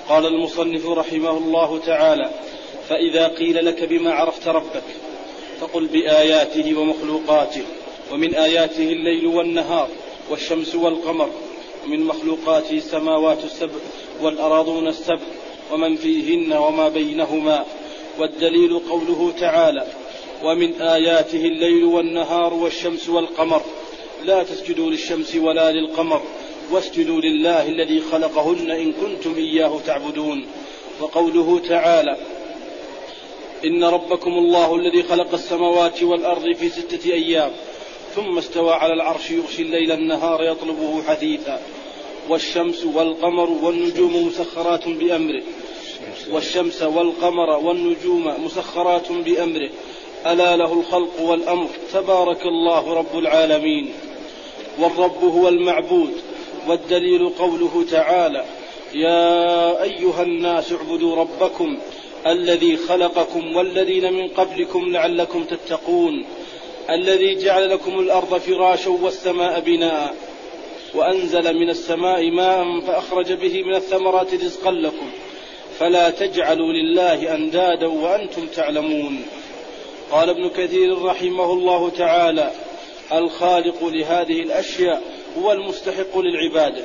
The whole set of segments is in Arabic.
قال المصنف رحمه الله تعالى: فإذا قيل لك بما عرفت ربك فقل بآياته ومخلوقاته. ومن آياته الليل والنهار والشمس والقمر، ومن مخلوقاته السماوات السبع والأراضون السبع ومن فيهن وما بينهما. والدليل قوله تعالى: ومن آياته الليل والنهار والشمس والقمر لا تسجدوا للشمس ولا للقمر واسجدوا لله الذي خلقهن إن كنتم إياه تعبدون. وقوله تعالى: إن ربكم الله الذي خلق السماوات والأرض في 6 أيام ثم استوى على العرش يغشي الليل النهار يطلبه حثيثا. والشمس والقمر والنجوم مسخرات بأمره. والشمس والقمر والنجوم مسخرات بأمره ألا له الخلق والأمر تبارك الله رب العالمين. والرب هو المعبود. والدليل قوله تعالى: يا أيها الناس اعبدوا ربكم الذي خلقكم والذين من قبلكم لعلكم تتقون الذي جعل لكم الأرض فراشا والسماء بناء وأنزل من السماء ماء فأخرج به من الثمرات رزقا لكم فلا تجعلوا لله أندادا وأنتم تعلمون. قال ابن كثير رحمه الله تعالى: الخالق لهذه الأشياء هو المستحق للعبادة.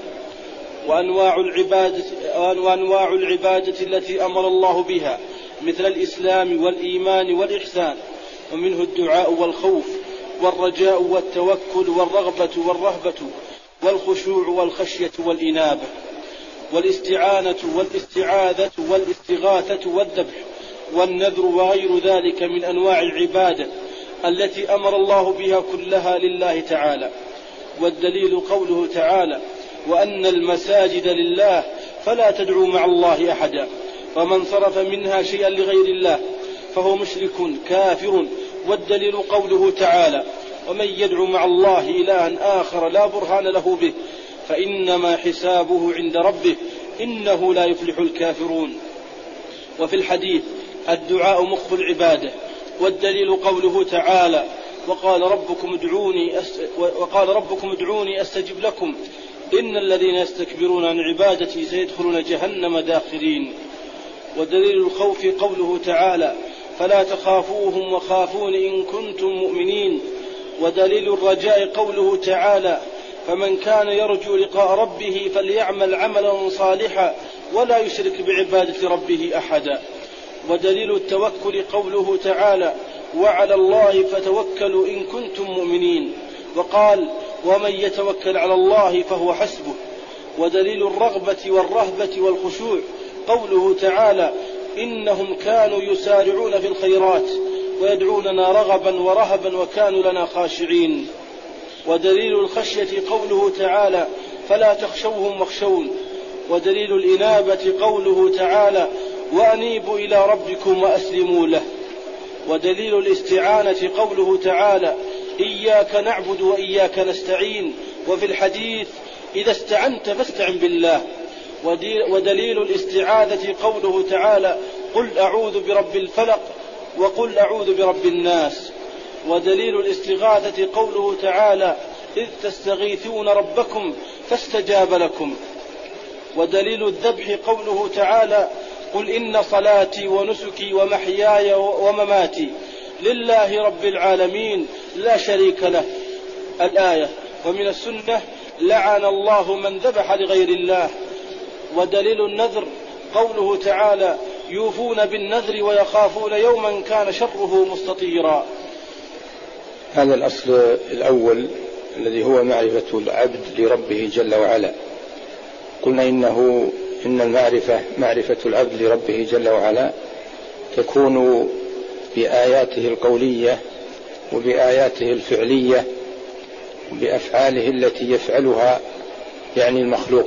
وأنواع العبادة التي أمر الله بها مثل الإسلام والإيمان والإحسان، ومنه الدعاء والخوف والرجاء والتوكل والرغبة والرهبة والخشوع والخشية والإنابة والاستعانة والاستعاذة والاستغاثة والذبح والنذر وغير ذلك من أنواع العبادة التي أمر الله بها كلها لله تعالى. والدليل قوله تعالى: وأن المساجد لله فلا تدعوا مع الله أحدا فمن صرف منها شيئا لغير الله فهو مشرك كافر. والدليل قوله تعالى: ومن يدعو مع الله إلها آخر لا برهان له به فإنما حسابه عند ربه إنه لا يفلح الكافرون. وفي الحديث: الدعاء مخ العبادة. والدليل قوله تعالى: وقال ربكم ادعوني أستجب لكم إن الذين يستكبرون عن عبادتي سيدخلون جهنم داخرين. ودليل الخوف قوله تعالى: فلا تخافوهم وخافون إن كنتم مؤمنين. ودليل الرجاء قوله تعالى: فمن كان يرجو لقاء ربه فليعمل عملا صالحا ولا يشرك بعبادة ربه أحدا. ودليل التوكل قوله تعالى: وعلى الله فتوكلوا إن كنتم مؤمنين. وقال: ومن يتوكل على الله فهو حسبه. ودليل الرغبة والرهبة والخشوع قوله تعالى: إنهم كانوا يسارعون في الخيرات ويدعوننا رغبا ورهبا وكانوا لنا خاشعين. ودليل الخشية قوله تعالى: فلا تخشوهم واخشون. ودليل الإنابة قوله تعالى: وأنيبوا إلى ربكم وأسلموا له. ودليل الاستعانة قوله تعالى: إياك نعبد وإياك نستعين. وفي الحديث: إذا استعنت فاستعن بالله. ودليل الاستعاذة قوله تعالى: قل أعوذ برب الفلق وقل أعوذ برب الناس. ودليل الاستغاثة قوله تعالى: إذ تستغيثون ربكم فاستجاب لكم. ودليل الذبح قوله تعالى: قل إن صلاتي ونسكي ومحياي ومماتي لله رب العالمين لا شريك له. الآية. ومن السنة: لعن الله من ذبح لغير الله. ودليل النذر قوله تعالى: يوفون بالنذر ويخافون يوما كان شره مستطيرا. هذا الأصل الأول الذي هو معرفة العبد لربه جل وعلا. قلنا إن المعرفة معرفة العبد لربه جل وعلا تكون بآياته القولية وبآياته الفعلية وبأفعاله التي يفعلها، يعني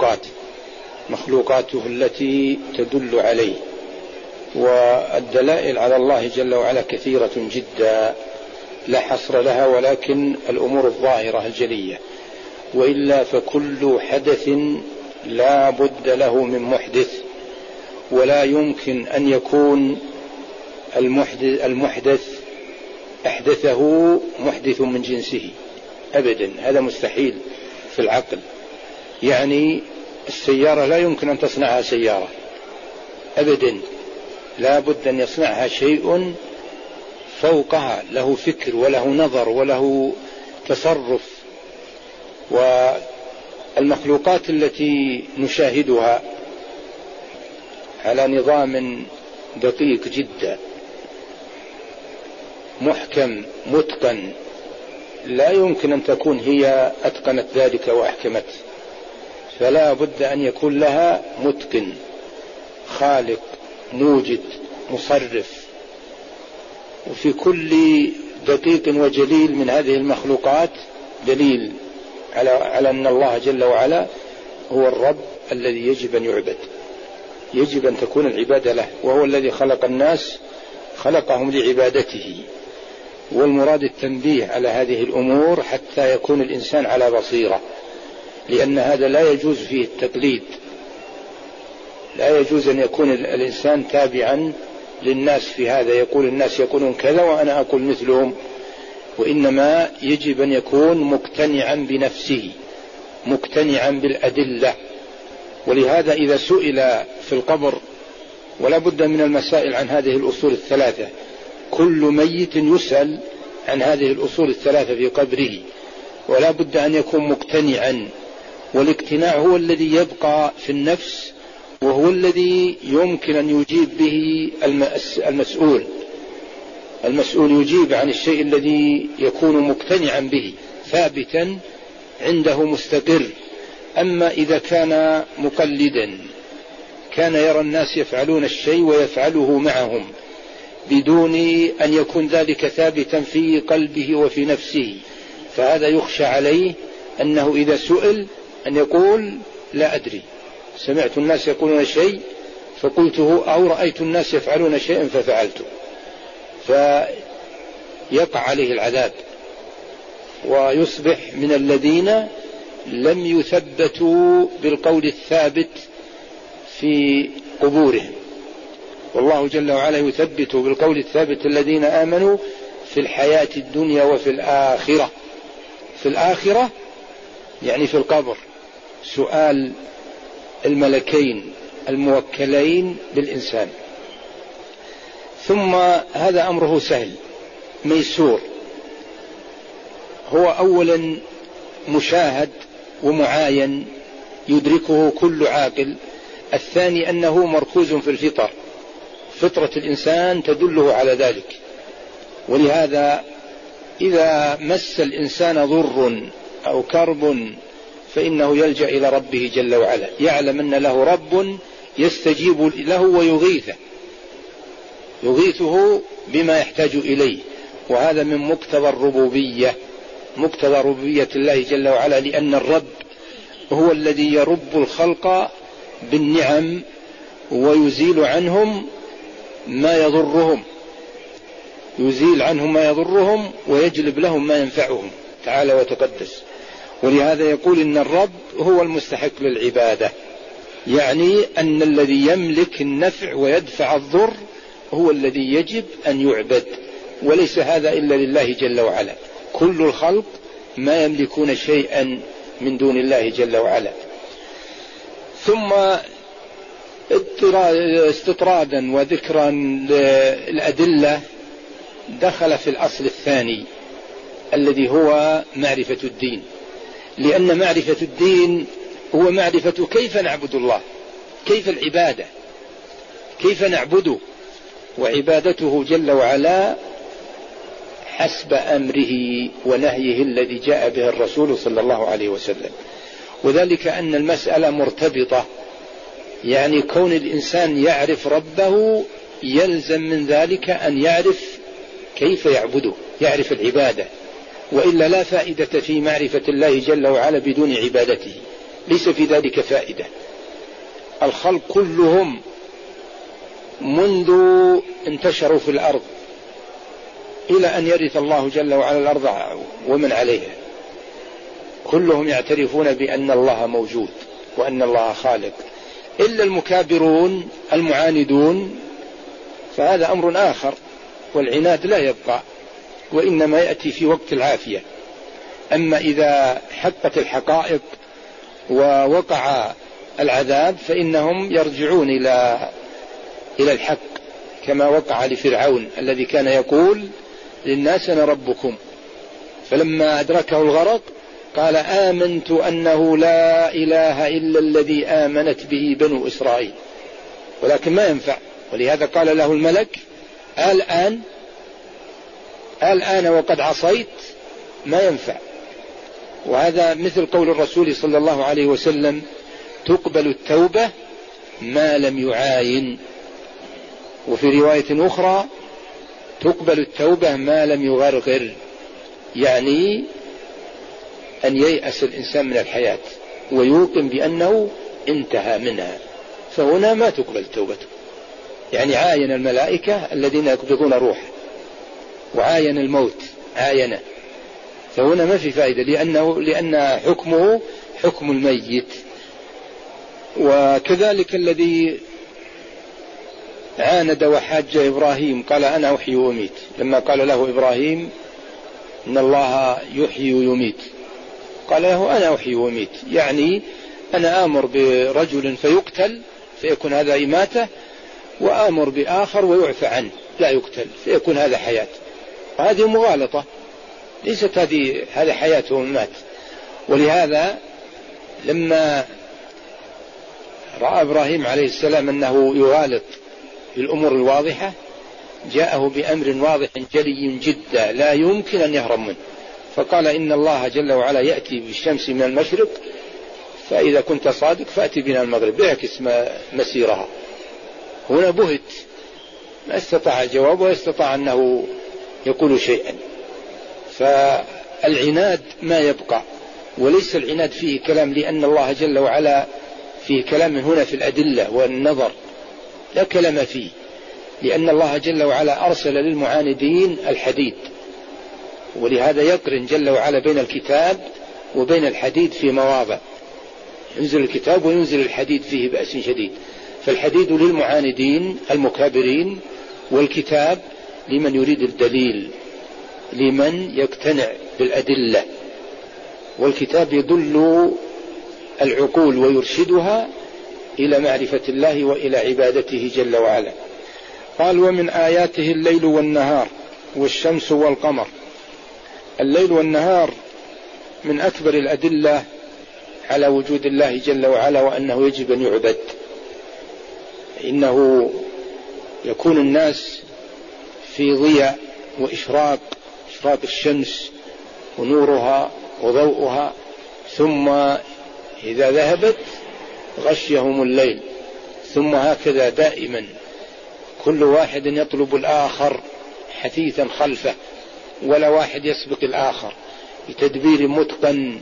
مخلوقاته التي تدل عليه. والدلائل على الله جل وعلا كثيرة جدا لا حصر لها، ولكن الأمور الظاهرة الجلية. وإلا فكل حدث لا بد له من محدث، ولا يمكن أن يكون المحدث أحدثه محدث من جنسه أبدا، هذا مستحيل في العقل. يعني السيارة لا يمكن أن تصنعها سيارة، أبدا، لا بد أن يصنعها شيء فوقها، له فكر وله نظر وله تصرف. والمخلوقات التي نشاهدها على نظام دقيق جدا محكم متقن، لا يمكن أن تكون هي أتقنت ذلك وأحكمت، فلا بد أن يكون لها متقن خالق موجد مصرف. وفي كل دقيق وجليل من هذه المخلوقات دليل على أن الله جل وعلا هو الرب الذي يجب أن يعبد، يجب أن تكون العبادة له، وهو الذي خلق الناس خلقهم لعبادته. والمراد التنبيه على هذه الأمور حتى يكون الإنسان على بصيرة، لأن هذا لا يجوز فيه التقليد، لا يجوز أن يكون الإنسان تابعا للناس في هذا، يقول الناس يقولون كذا وأنا أقول مثلهم، وإنما يجب أن يكون مقتنعا بنفسه مقتنعا بالأدلة. ولهذا إذا سئل في القبر، ولا بد من المسائل عن هذه الأصول الثلاثة، كل ميت يسأل عن هذه الأصول الثلاثة في قبره، ولا بد أن يكون مقتنعا، والاقتناع هو الذي يبقى في النفس، وهو الذي يمكن أن يجيب به المسؤول يجيب عن الشيء الذي يكون مقتنعا به ثابتا عنده مستقر. أما إذا كان مقلدا كان يرى الناس يفعلون الشيء ويفعله معهم بدون أن يكون ذلك ثابتا في قلبه وفي نفسه، فهذا يخشى عليه أنه إذا سئل أن يقول لا أدري، سمعت الناس يقولون شيء فقلته، أو رأيت الناس يفعلون شيئا ففعلته، فيقع عليه العذاب ويصبح من الذين لم يثبتوا بالقول الثابت في قبورهم. والله جل وعلا يثبت بالقول الثابت الذين آمنوا في الحياة الدنيا وفي الآخرة. في الآخرة يعني في القبر، سؤال الملكين الموكلين بالإنسان. ثم هذا أمره سهل ميسور، هو أولا مشاهد ومعاين يدركه كل عاقل. الثاني أنه مركوز في الفطر، فطرة الإنسان تدله على ذلك. ولهذا إذا مس الإنسان ضر أو كرب فإنه يلجأ إلى ربه جل وعلا، يعلم أن له رب يستجيب له ويغيثه بما يحتاج إليه. وهذا من مقتضى الربوبية، مقتضى ربوبية الله جل وعلا، لأن الرب هو الذي يرب الخلق بالنعم ويزيل عنهم ما يضرهم، يزيل عنهم ما يضرهم ويجلب لهم ما ينفعهم تعالى وتقدس. ولهذا يقول إن الرب هو المستحق للعبادة، يعني أن الذي يملك النفع ويدفع الضر هو الذي يجب أن يعبد، وليس هذا إلا لله جل وعلا. كل الخلق ما يملكون شيئا من دون الله جل وعلا. ثم استطرادا وذكرا للأدلة دخل في الأصل الثاني الذي هو معرفة الدين، لأن معرفة الدين هو معرفة كيف نعبد الله، كيف العبادة، كيف نعبده، وعبادته جل وعلا حسب أمره ونهيه الذي جاء به الرسول صلى الله عليه وسلم. وذلك أن المسألة مرتبطة، يعني كون الإنسان يعرف ربه يلزم من ذلك أن يعرف كيف يعبده، يعرف العبادة، وإلا لا فائدة في معرفة الله جل وعلا بدون عبادته، ليس في ذلك فائدة. الخلق كلهم منذ انتشروا في الأرض إلى أن يرث الله جل وعلا الأرض ومن عليها كلهم يعترفون بأن الله موجود وأن الله خالق، إلا المكابرون المعاندون فهذا أمر آخر، والعناد لا يبقى وإنما يأتي في وقت العافية. أما إذا حقت الحقائق ووقع العذاب فإنهم يرجعون إلى إلى الحق، كما وقع لفرعون الذي كان يقول للناس أنا ربكم، فلما أدركه الغرق قال آمنت أنه لا إله إلا الذي آمنت به بنو إسرائيل، ولكن ما ينفع. ولهذا قال له الملك الآن وقد عصيت، ما ينفع. وهذا مثل قول الرسول صلى الله عليه وسلم تقبل التوبة ما لم يعاين، وفي رواية أخرى تقبل التوبة ما لم يغرغر، يعني أن ييأس الإنسان من الحياة ويوقن بأنه انتهى منها، فهنا ما تقبل توبته. يعني عاين الملائكة الذين يقبضون روح، وعاين الموت عاينه، فهنا ما في فائدة، لأن حكمه حكم الميت. وكذلك الذي عاند وحاج إبراهيم قال أنا أحيي وأميت، لما قال له إبراهيم إن الله يحيي ويميت قال له أنا أحيي وأميت، يعني أنا آمر برجل فيقتل فيكون هذا إماتة، وآمر بآخر ويعفى عنه لا يقتل فيكون هذا حياة. وهذه مغالطة، ليست هذه حياته ومات. ولهذا لما رأى إبراهيم عليه السلام أنه يغالط في الأمور الواضحة جاءه بأمر واضح جلي جدا لا يمكن أن يهرب منه، فقال إن الله جل وعلا يأتي بالشمس من المشرق، فإذا كنت صادق فأتي بنا المغرب، بيعكس مسيرها. هنا بهت، ما استطاع الجواب ويستطاع أنه يقول شيئا. فالعناد ما يبقى، وليس العناد فيه كلام، لأن الله جل وعلا فيه كلام هنا في الأدلة والنظر، لا كلام فيه، لأن الله جل وعلا أرسل للمعاندين الحديد، ولهذا يقرن جل وعلا بين الكتاب وبين الحديد في مواضع، ينزل الكتاب وينزل الحديد فيه بأس شديد. فالحديد للمعاندين المكابرين، والكتاب لمن يريد الدليل، لمن يقتنع بالأدلة. والكتاب يدل العقول ويرشدها إلى معرفة الله وإلى عبادته جل وعلا. قال ومن آياته الليل والنهار والشمس والقمر. الليل والنهار من أكبر الأدلة على وجود الله جل وعلا وأنه يجب أن يعبد. إنه يكون الناس في ضياء وإشراق الشمس ونورها وضوءها، ثم إذا ذهبت غشيهم الليل، ثم هكذا دائما كل واحد يطلب الآخر حثيثا خلفه، ولا واحد يسبق الآخر بتدبير متقن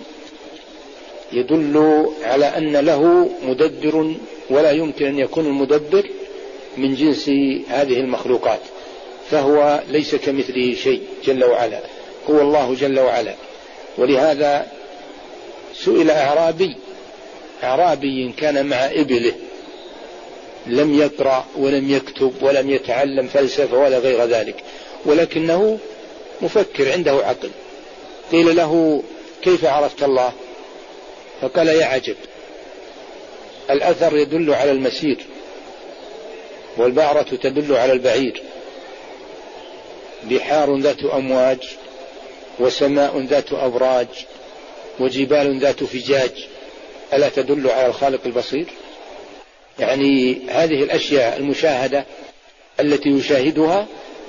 يدل على أن له مدبر، ولا يمكن أن يكون المدبر من جنس هذه المخلوقات، فهو ليس كمثله شيء جل وعلا، هو الله جل وعلا. ولهذا سئل أعرابي كان مع إبله، لم يقرأ ولم يكتب ولم يتعلم فلسفة ولا غير ذلك، ولكنه مفكر عنده عقل. قيل له كيف عرفت الله؟ فقال يا عجب، الأثر يدل على المسير، والبعرة تدل على البعير، بحار ذات أمواج، وسماء ذات أبراج، وجبال ذات فجاج، ألا تدل على الخالق البصير؟ يعني هذه الأشياء المشاهدة التي يشاهدها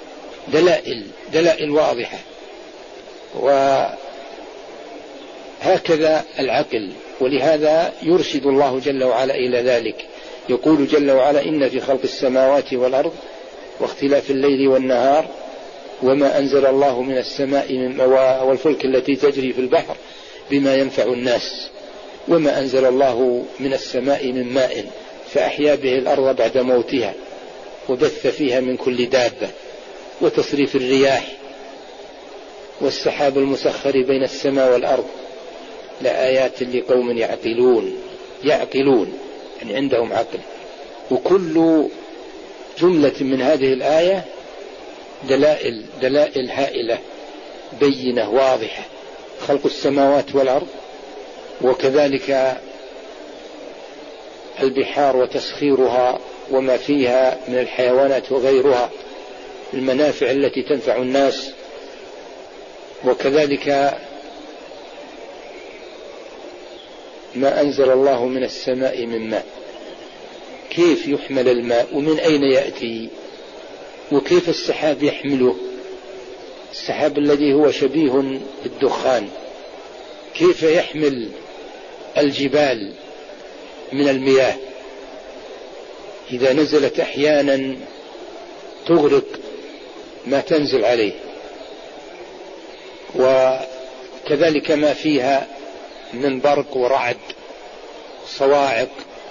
دلائل واضحة. وهكذا العقل، ولهذا يرشد الله جل وعلا إلى ذلك. يقول جل وعلا إن في خلق السماوات والأرض واختلاف الليل والنهار وما أنزل الله من السماء والفلك التي تجري في البحر بما ينفع الناس وما أنزل الله من السماء من ماء فأحيا به الأرض بعد موتها وبث فيها من كل دابة وتصريف الرياح والسحاب المسخر بين السماء والأرض لآيات لقوم يعقلون يعني عندهم عقل. وكل جملة من هذه الآية دلائل هائلة بينة واضحة، خلق السماوات والأرض، وكذلك البحار وتسخيرها وما فيها من الحيوانات وغيرها، المنافع التي تنفع الناس. وكذلك ما أنزل الله من السماء من ماء، كيف يحمل الماء ومن أين يأتي، وكيف السحاب يحمله، السحاب الذي هو شبيه بالدخان كيف يحمل الجبال من المياه إذا نزلت أحيانا تغرق ما تنزل عليه، وكذلك ما فيها من برق ورعد صواعق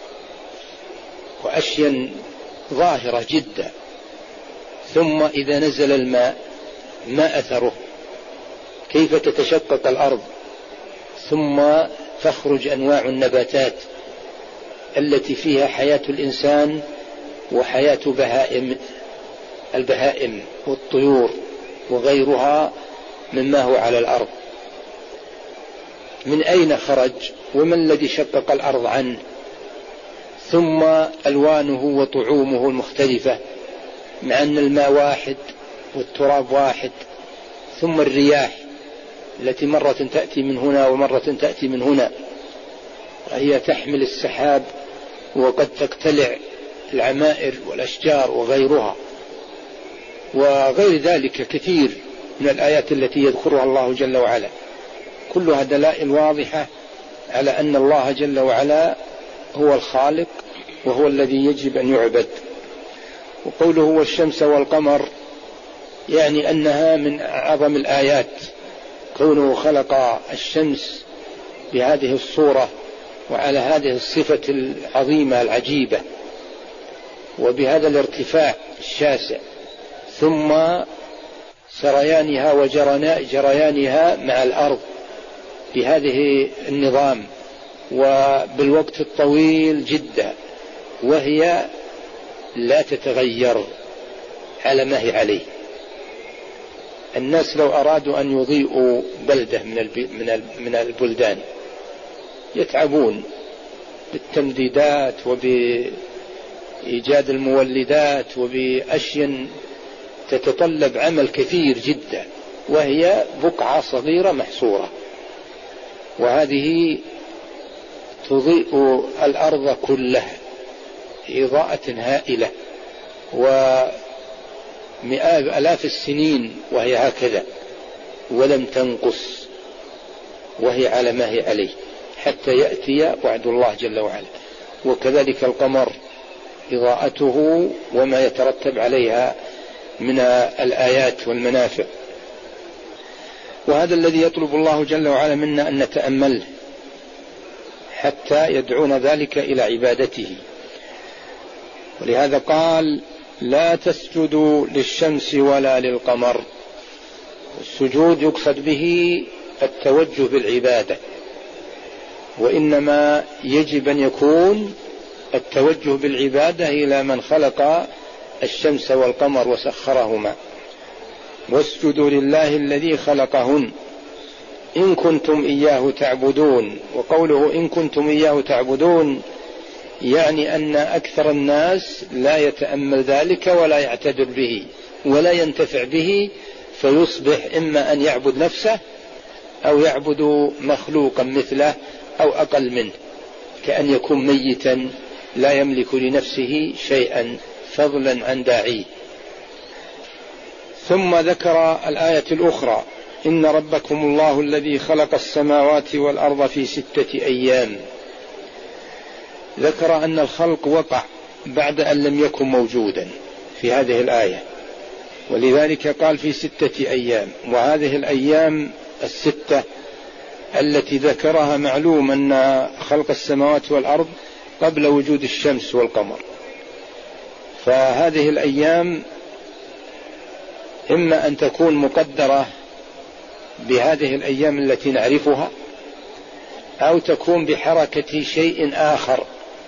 وأشياء ظاهرة جدا. ثم إذا نزل الماء ما أثره، كيف تتشقق الأرض، ثم تخرج أنواع النباتات التي فيها حياة الإنسان وحياة البهائم والطيور وغيرها مما هو على الأرض. من أين خرج وما الذي شقق الأرض عنه، ثم ألوانه وطعومه المختلفة، مع أن الماء واحد والتراب واحد. ثم الرياح التي مرة تأتي من هنا ومرة تأتي من هنا، وهي تحمل السحاب وقد تقتلع العمائر والأشجار وغيرها، وغير ذلك كثير من الآيات التي يذكرها الله جل وعلا، كلها دلائل واضحة على أن الله جل وعلا هو الخالق وهو الذي يجب أن يعبد. وقوله والشمس والقمر يعني أنها من أعظم الآيات، كونه خلق الشمس بهذه الصورة وعلى هذه الصفة العظيمة العجيبة وبهذا الارتفاع الشاسع، ثم سريانها وجريانها مع الأرض بهذه النظام وبالوقت الطويل جدا، وهي لا تتغير على ما هي عليه. الناس لو أرادوا أن يضيئوا بلدة من البلدان يتعبون بالتمديدات وبإيجاد المولدات وبأشياء تتطلب عمل كثير جدا، وهي بقعة صغيرة محصورة، وهذه تضيء الأرض كلها إضاءة هائلة وآلاف السنين وهي هكذا ولم تنقص، وهي على ما هي عليه حتى يأتي وعد الله جل وعلا. وكذلك القمر إضاءته وما يترتب عليها من الآيات والمنافع. وهذا الذي يطلب الله جل وعلا منا أن نتأمله حتى يدعون ذلك إلى عبادته. ولهذا قال لا تسجدوا للشمس ولا للقمر. السجود يقصد به التوجه بالعبادة، وإنما يجب أن يكون التوجه بالعبادة إلى من خلق الشمس والقمر وسخرهما. واسجدوا لله الذي خلقهن إن كنتم إياه تعبدون. وقوله إن كنتم إياه تعبدون يعني أن أكثر الناس لا يتأمل ذلك ولا يعتبر به ولا ينتفع به، فيصبح إما أن يعبد نفسه أو يعبد مخلوقا مثله أو أقل منه، كأن يكون ميتا لا يملك لنفسه شيئا فضلا عن داعيه. ثم ذكر الآية الأخرى إن ربكم الله الذي خلق السماوات والأرض في 6 أيام. ذكر أن الخلق وقع بعد أن لم يكن موجودا في هذه الآية، ولذلك قال في 6 أيام. وهذه الأيام 6 التي ذكرها معلوم أن خلق السماوات والأرض قبل وجود الشمس والقمر، فهذه الأيام إما أن تكون مقدرة بهذه الأيام التي نعرفها، أو تكون بحركة شيء آخر،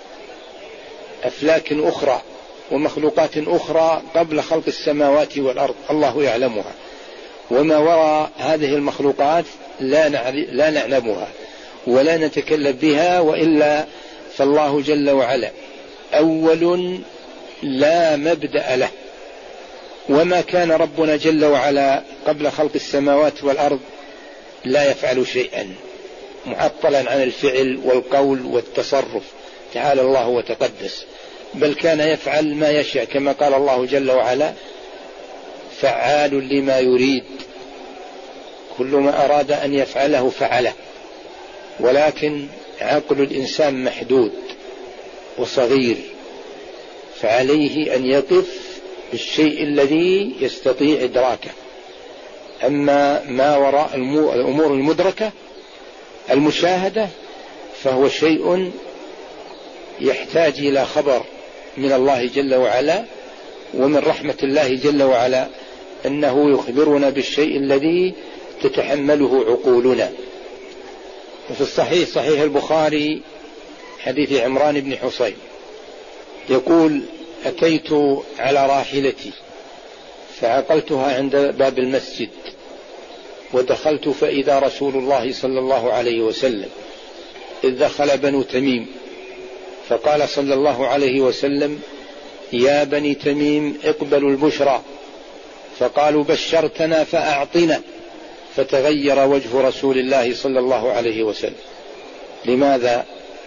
أفلاك أخرى ومخلوقات أخرى قبل خلق السماوات والأرض الله يعلمها، وما وراء هذه المخلوقات لا نعلمها ولا نتكلم بها، وإلا فالله جل وعلا أول لا مبدأ له. وما كان ربنا جل وعلا قبل خلق السماوات والأرض لا يفعل شيئا، معطلا عن الفعل والقول والتصرف، تعالى الله وتقدس، بل كان يفعل ما يشاء، كما قال الله جل وعلا: فعال لما يريد، كل ما أراد أن يفعله فعله. ولكن عقل الإنسان محدود وصغير، فعليه أن يقف بالشيء الذي يستطيع إدراكه. أما ما وراء الأمور المدركة المشاهدة فهو شيء يحتاج إلى خبر من الله جل وعلا. ومن رحمة الله جل وعلا أنه يخبرنا بالشيء الذي تتحمله عقولنا. وفي الصحيح، صحيح البخاري، حديث عمران بن حصين يقول: أتيت على راحلتي فعقلتها عند باب المسجد، ودخلت فإذا رسول الله صلى الله عليه وسلم، إذ دخل بنو تميم، فقال صلى الله عليه وسلم: يا بني تميم اقبلوا البشرى. فقالوا: بشرتنا فأعطنا. فتغير وجه رسول الله صلى الله عليه وسلم. لماذا؟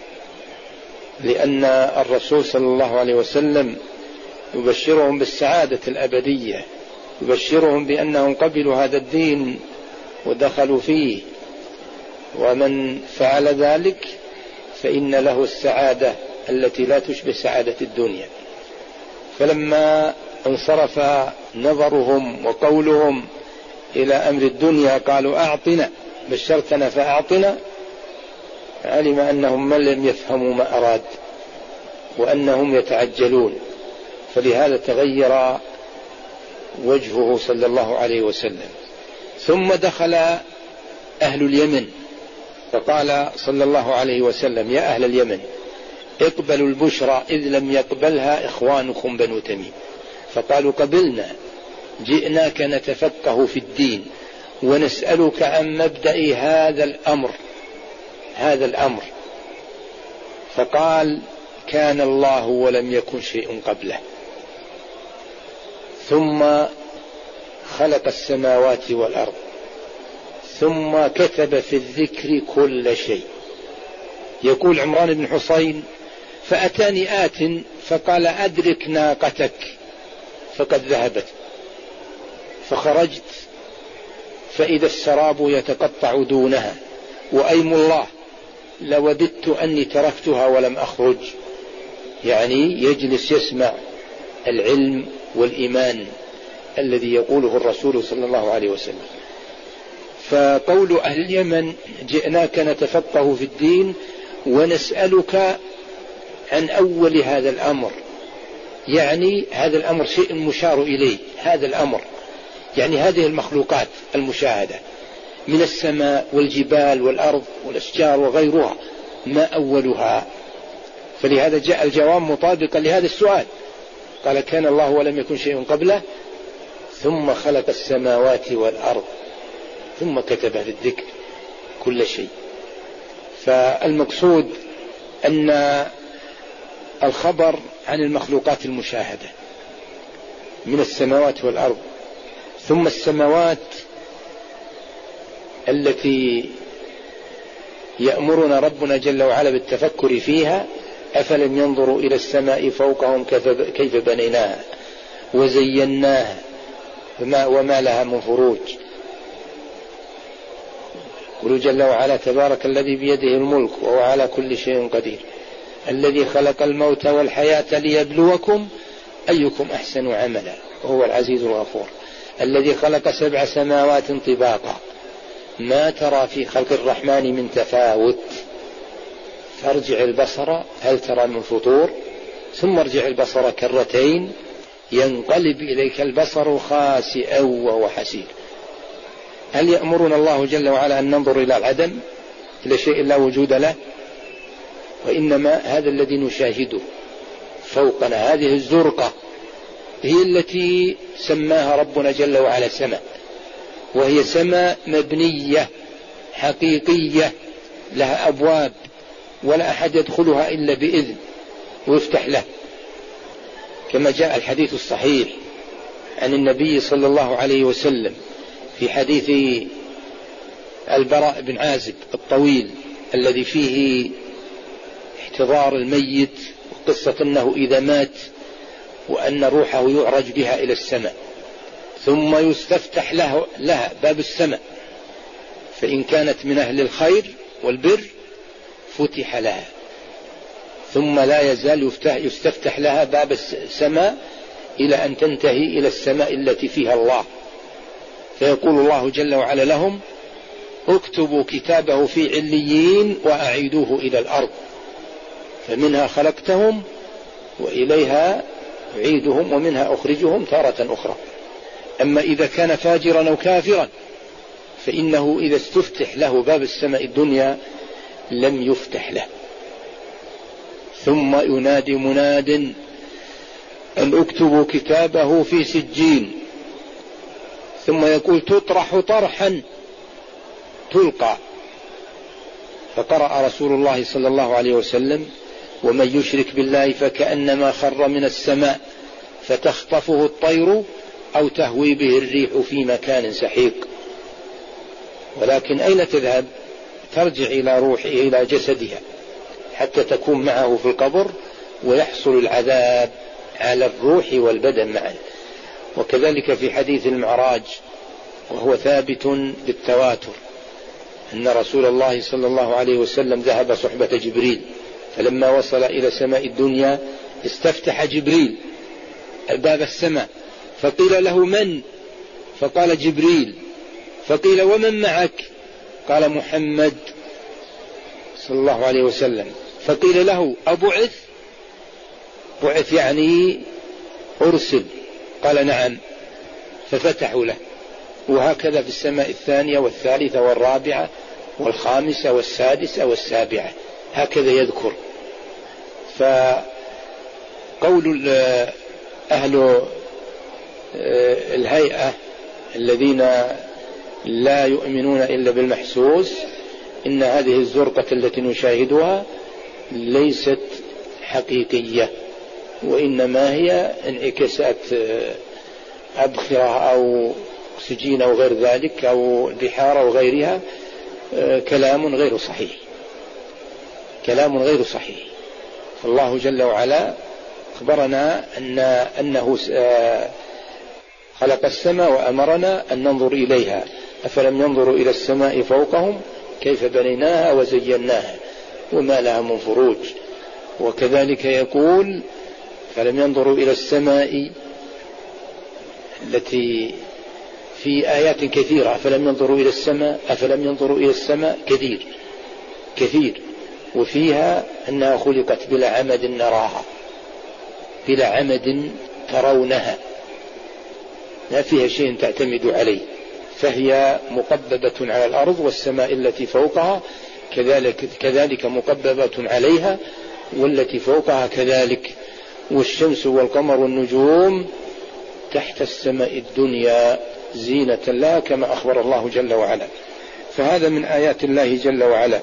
لأن الرسول صلى الله عليه وسلم يبشرهم بالسعادة الأبدية، يبشرهم بأنهم قبلوا هذا الدين ودخلوا فيه، ومن فعل ذلك فإن له السعادة التي لا تشبه سعادة الدنيا. فلما انصرف نظرهم وقولهم إلى أمر الدنيا قالوا: أعطنا، بشرتنا فأعطنا، علم أنهم من لم يفهموا ما أراد وأنهم يتعجلون، فلهذا تغير وجهه صلى الله عليه وسلم. ثم دخل أهل اليمن، فقال صلى الله عليه وسلم: يا أهل اليمن اقبلوا البشرى إذ لم يقبلها إخوانكم بنو تميم. فقالوا: قبلنا، جئناك نتفقه في الدين ونسألك عن مبدأ هذا الأمر. فقال: كان الله ولم يكن شيء قبله، ثم خلق السماوات والأرض، ثم كتب في الذكر كل شيء. يقول عمران بن حصين: فأتاني آت فقال: أدرك ناقتك، فقد ذهبت، فخرجت فإذا السراب يتقطع دونها، وأيم الله لوددت أني تركتها ولم أخرج. يعني يجلس يسمع العلم والإيمان الذي يقوله الرسول صلى الله عليه وسلم. فقول أهل اليمن: جئناك نتفقه في الدين ونسألك عن أول هذا الأمر، يعني هذا الأمر شيء مشار إليه، هذا الأمر يعني هذه المخلوقات المشاهدة من السماء والجبال والأرض والأشجار وغيرها، ما أولها؟ فلهذا جاء الجواب مطابقا لهذا السؤال. قال: كان الله ولم يكن شيء قبله، ثم خلق السماوات والأرض، ثم كتب في الذكر كل شيء. فالمقصود أن الخبر عن المخلوقات المشاهدة من السماوات والأرض، ثم السماوات التي يأمرنا ربنا جل وعلا بالتفكر فيها: أفلم ينظروا إلى السماء فوقهم كيف بنيناها وزيناها وما لها من فروج. قل جل وعلا: تبارك الذي بيده الملك وهو على كل شيء قدير، الذي خلق الموت والحياة ليبلوكم أيكم أحسن عملا وهو العزيز الغفور، الذي خلق 7 سماوات طباقا ما ترى في خلق الرحمن من تفاوت، فارجع البصر هل ترى من فطور، ثم ارجع البصر كرتين ينقلب إليك البصر خاسئا وهو حسير. هل يأمرنا الله جل وعلا أن ننظر إلى العدم، إلى شيء لا وجود له؟ وإنما هذا الذي نشاهده فوقنا، هذه الزرقة هي التي سماها ربنا جل وعلا سماء، وهي سماء مبنية حقيقية لها أبواب، ولا أحد يدخلها إلا بإذن ويفتح له. كما جاء الحديث الصحيح عن النبي صلى الله عليه وسلم في حديث البراء بن عازب الطويل الذي فيه احتضار الميت وقصة أنه إذا مات وأن روحه يعرج بها إلى السماء ثم يستفتح لها باب السماء، فإن كانت من أهل الخير والبر فتح لها، ثم لا يزال يستفتح لها باب السماء إلى أن تنتهي إلى السماء التي فيها الله، فيقول الله جل وعلا لهم: اكتبوا كتابه في عليين وأعيدوه إلى الأرض، فمنها خلقتهم وإليها أعيدهم ومنها أخرجهم تارة أخرى. أما إذا كان فاجرا أو كافرا فإنه إذا استفتح له باب السماء الدنيا لم يفتح له. ثم ينادي مناد أن اكتبوا كتابه في سجين، ثم يقول: تطرح طرحا تلقى. فقرأ رسول الله صلى الله عليه وسلم: ومن يشرك بالله فكأنما خر من السماء فتخطفه الطير أو تهوي به الريح في مكان سحيق. ولكن أين تذهب؟ ترجع إلى روحه إلى جسدها حتى تكون معه في القبر ويحصل العذاب على الروح والبدن معا. وكذلك في حديث المعراج وهو ثابت بالتواتر أن رسول الله صلى الله عليه وسلم ذهب صحبة جبريل، فلما وصل إلى سماء الدنيا استفتح جبريل باب السماء فقيل له: من؟ فقال: جبريل. فقيل: ومن معك؟ قال: محمد صلى الله عليه وسلم. فقيل له: أبعث؟ بعث يعني أرسل. قال: نعم. ففتحوا له. وهكذا في السماء الثانية والثالثة والرابعة والخامسة والسادسة والسابعة، هكذا يذكر. فقول أهل الهيئة الذين لا يؤمنون إلا بالمحسوس إن هذه الزرقة التي نشاهدها ليست حقيقية، وإنما هي انعكاسات أبخرة أو أكسجين أو غير ذلك أو البحار أو غيرها. كلام غير صحيح، كلام غير صحيح. فالله جل وعلا أخبرنا أنه خلق السماء وأمرنا أن ننظر إليها. أفلم ينظروا إلى السماء فوقهم كيف بنيناها وزيناها وما لها من فروج. وكذلك يقول: فلم ينظروا إلى السماء التي في آيات كثيرة. أفلم ينظروا إلى السماء، أفلم ينظروا إلى السماء كثير، وفيها أنها خلقت بلا عمد نراها، بلا عمد ترونها، لا فيها شيء تعتمد عليه، فهي مقببة على الأرض، والسماء التي فوقها كذلك مقببة عليها، والتي فوقها كذلك، والشمس والقمر والنجوم تحت السماء الدنيا زينة لها كما أخبر الله جل وعلا. فهذا من آيات الله جل وعلا.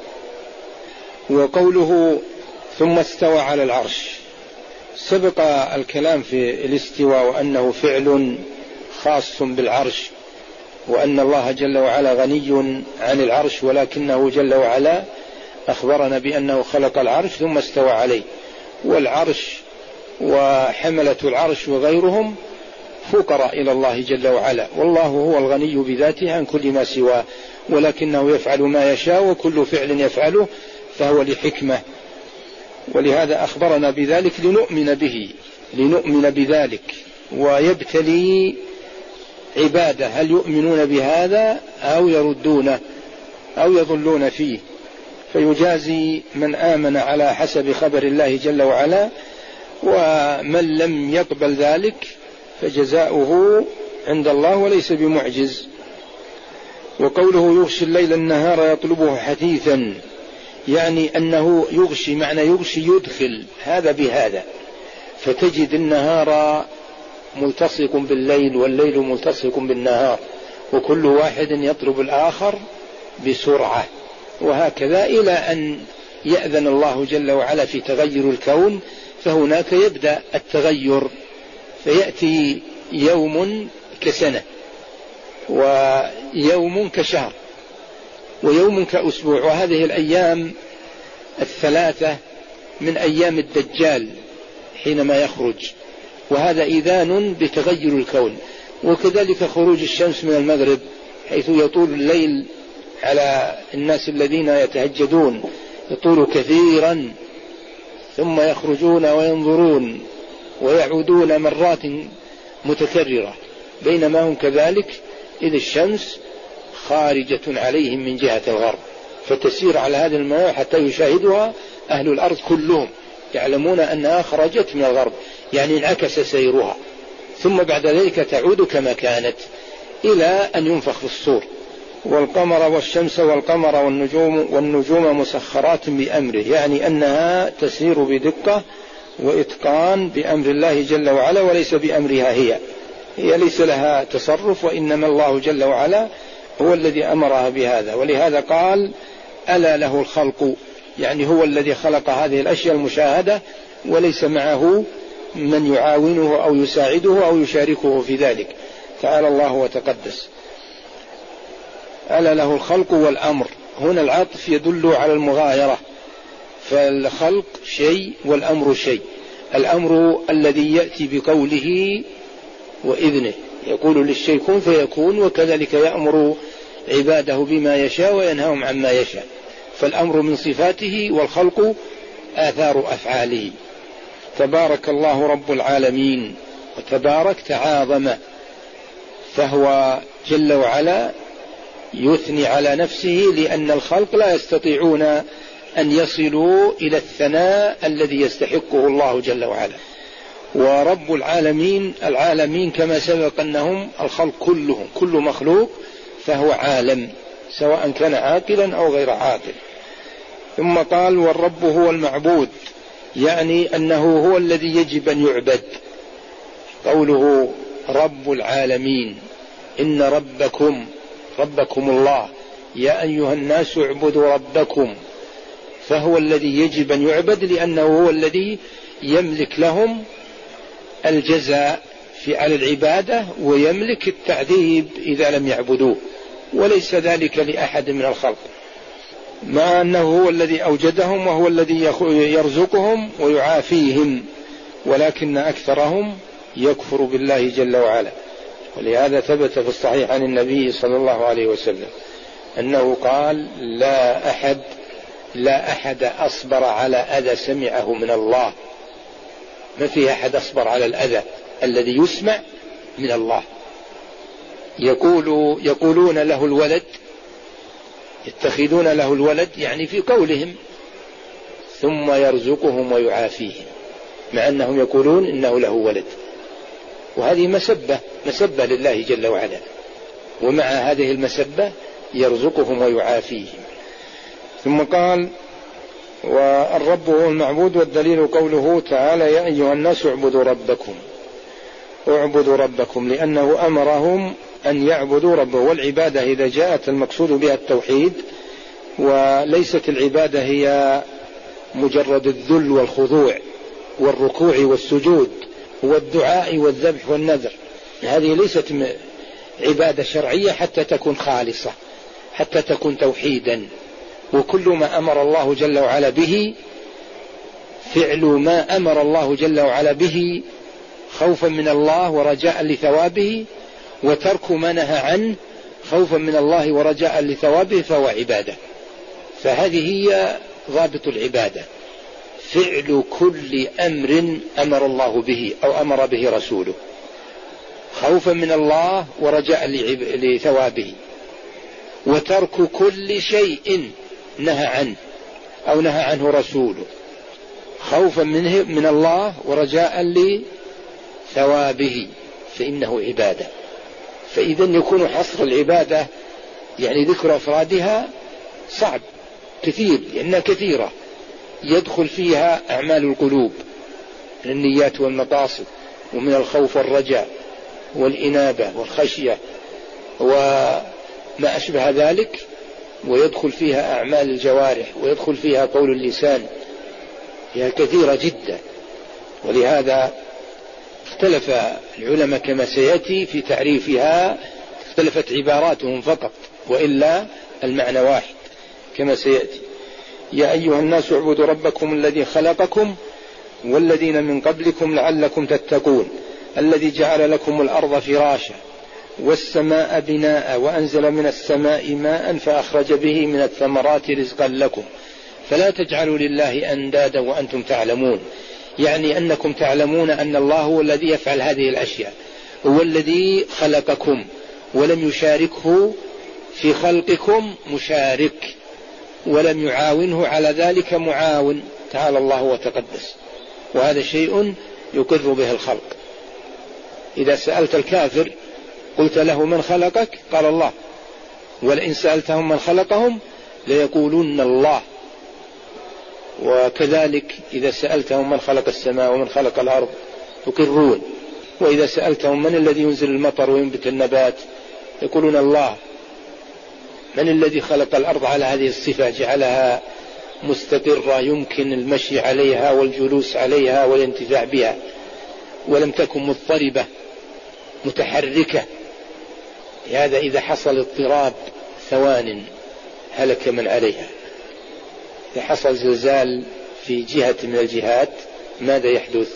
وقوله: ثم استوى على العرش، سبق الكلام في الاستواء وأنه فعل خاص بالعرش، وأن الله جل وعلا غني عن العرش، ولكنه جل وعلا أخبرنا بأنه خلق العرش ثم استوى عليه. والعرش وحملة العرش وغيرهم فقراء إلى الله جل وعلا، والله هو الغني بذاته عن كل ما سواه، ولكنه يفعل ما يشاء، وكل فعل يفعله فهو لحكمة. ولهذا أخبرنا بذلك لنؤمن بذلك، ويبتلي عباده هل يؤمنون بهذا أو يردونه أو يضلون فيه، فيجازي من آمن على حسب خبر الله جل وعلا، ومن لم يقبل ذلك فجزاؤه عند الله وليس بمعجز. وقوله: يغشي الليل النهار يطلبه حثيثا، يعني أنه يغشي، معنى يغشي يدخل هذا بهذا، فتجد النهار ملتصق بالليل والليل ملتصق بالنهار، وكل واحد يطلب الآخر بسرعة، وهكذا إلى أن يأذن الله جل وعلا في تغير الكون، فهناك يبدأ التغير يأتي يوم كسنة، ويوم كشهر، ويوم كأسبوع، وهذه الأيام الثلاثة من أيام الدجال حينما يخرج، وهذا إذان بتغير الكون. وكذلك خروج الشمس من المغرب حيث يطول الليل على الناس الذين يتهجدون، يطول كثيرا، ثم يخرجون وينظرون ويعودون مرات متكررة، بينما هم كذلك إذ الشمس خارجة عليهم من جهة الغرب، فتسير على هذا المنوع حتى يشاهدها أهل الأرض كلهم، يعلمون أنها خرجت من الغرب، يعني انعكس سيرها، ثم بعد ذلك تعود كما كانت إلى أن ينفخ في الصور. والقمر والشمس والقمر والنجوم مسخرات بأمره، يعني أنها تسير بدقة وإتقان بأمر الله جل وعلا، وليس بأمرها هي ليس لها تصرف، وإنما الله جل وعلا هو الذي أمرها بهذا. ولهذا قال ألا له الخلق، يعني هو الذي خلق هذه الأشياء المشاهدة، وليس معه من يعاونه أو يساعده أو يشاركه في ذلك، تعالى الله وتقدس. ألا له الخلق والأمر، هنا العطف يدل على المغايرة، فالخلق شيء والأمر شيء. الأمر الذي يأتي بقوله وإذنه، يقول للشيء كن فيكون، وكذلك يأمر عباده بما يشاء وينهاهم عما يشاء، فالأمر من صفاته، والخلق آثار أفعاله. تبارك الله رب العالمين، وتبارك تعاظم، فهو جل وعلا يثني على نفسه، لأن الخلق لا يستطيعون أن يصلوا إلى الثناء الذي يستحقه الله جل وعلا. ورب العالمين، العالمين كما سبق أنهم الخلق كلهم، كل مخلوق فهو عالم، سواء كان عاقلا أو غير عاقل. ثم قال والرب هو المعبود، يعني أنه هو الذي يجب أن يعبد. قوله رب العالمين، إن ربكم الله، يا أيها الناس اعبدوا ربكم، فهو الذي يجب أن يعبد، لأنه هو الذي يملك لهم الجزاء على العبادة، ويملك التعذيب إذا لم يعبدوه، وليس ذلك لأحد من الخلق، مع أنه هو الذي أوجدهم وهو الذي يرزقهم ويعافيهم، ولكن أكثرهم يكفر بالله جل وعلا. ولهذا ثبت في الصحيح عن النبي صلى الله عليه وسلم أنه قال لا أحد أصبر على أذى سمعه من الله، ما في أحد أصبر على الأذى الذي يسمع من الله. يقولون له الولد، يتخذون له الولد، يعني في قولهم، ثم يرزقهم ويعافيهم، مع أنهم يقولون إنه له ولد، وهذه مسبة لله جل وعلا، ومع هذه المسبة يرزقهم ويعافيهم. ثم قال والرب هو المعبود، والدليل قوله تعالى يا أيها الناس اعبدوا ربكم، لأنه أمرهم أن يعبدوا ربه. والعبادة إذا جاءت المقصود بها التوحيد، وليست العبادة هي مجرد الذل والخضوع والركوع والسجود والدعاء والذبح والنذر، هذه ليست عبادة شرعية حتى تكون خالصة، حتى تكون توحيدا. وكل ما أمر الله جل وعلا به، فعل ما أمر الله جل وعلا به خوفا من الله ورجاء لثوابه، وترك ما نهى عنه خوفا من الله ورجاء لثوابه، فهو عبادة. فهذه هي ضابط العبادة، فعل كل أمر أمر الله به أو أمر به رسوله خوفا من الله ورجاء لثوابه، وترك كل شيء نهى عنه أو نهى عنه رسوله خوفا من الله ورجاء لثوابه، فإنه عبادة. فإذا يكون حصر العبادة يعني ذكر أفرادها صعب كثير، لأنها كثيرة، يدخل فيها أعمال القلوب من النيات والمقاصد، ومن الخوف والرجاء والإنابة والخشية وما أشبه ذلك، ويدخل فيها أعمال الجوارح، ويدخل فيها قول اللسان، هي كثيرة جدا. ولهذا اختلف العلماء كما سيأتي في تعريفها، اختلفت عباراتهم فقط، وإلا المعنى واحد كما سيأتي. يا أيها الناس اعبدوا ربكم الذي خلقكم والذين من قبلكم لعلكم تتقون الذي جعل لكم الأرض فراشا والسماء بناء وأنزل من السماء ماء فأخرج به من الثمرات رزقا لكم فلا تجعلوا لله أندادا وأنتم تعلمون. يعني أنكم تعلمون أن الله هو الذي يفعل هذه الأشياء، هو الذي خلقكم ولم يشاركه في خلقكم مشارك، ولم يعاونه على ذلك معاون، تعالى الله وتقدس، وهذا شيء يقر به الخلق. إذا سألت الكافر قلت له من خلقك؟ قال الله. ولئن سألتهم من خلقهم ليقولون الله. وكذلك إذا سألتهم من خلق السماء ومن خلق الأرض يقرون. وإذا سألتهم من الذي ينزل المطر وينبت النبات يقولون الله. من الذي خلق الأرض على هذه الصفة، جعلها مستقرة يمكن المشي عليها والجلوس عليها والانتفاع بها، ولم تكن مضطربة متحركة. هذا إذا حصل اضطراب ثوان هلك من عليها. إذا حصل زلزال في جهة من الجهات ماذا يحدث؟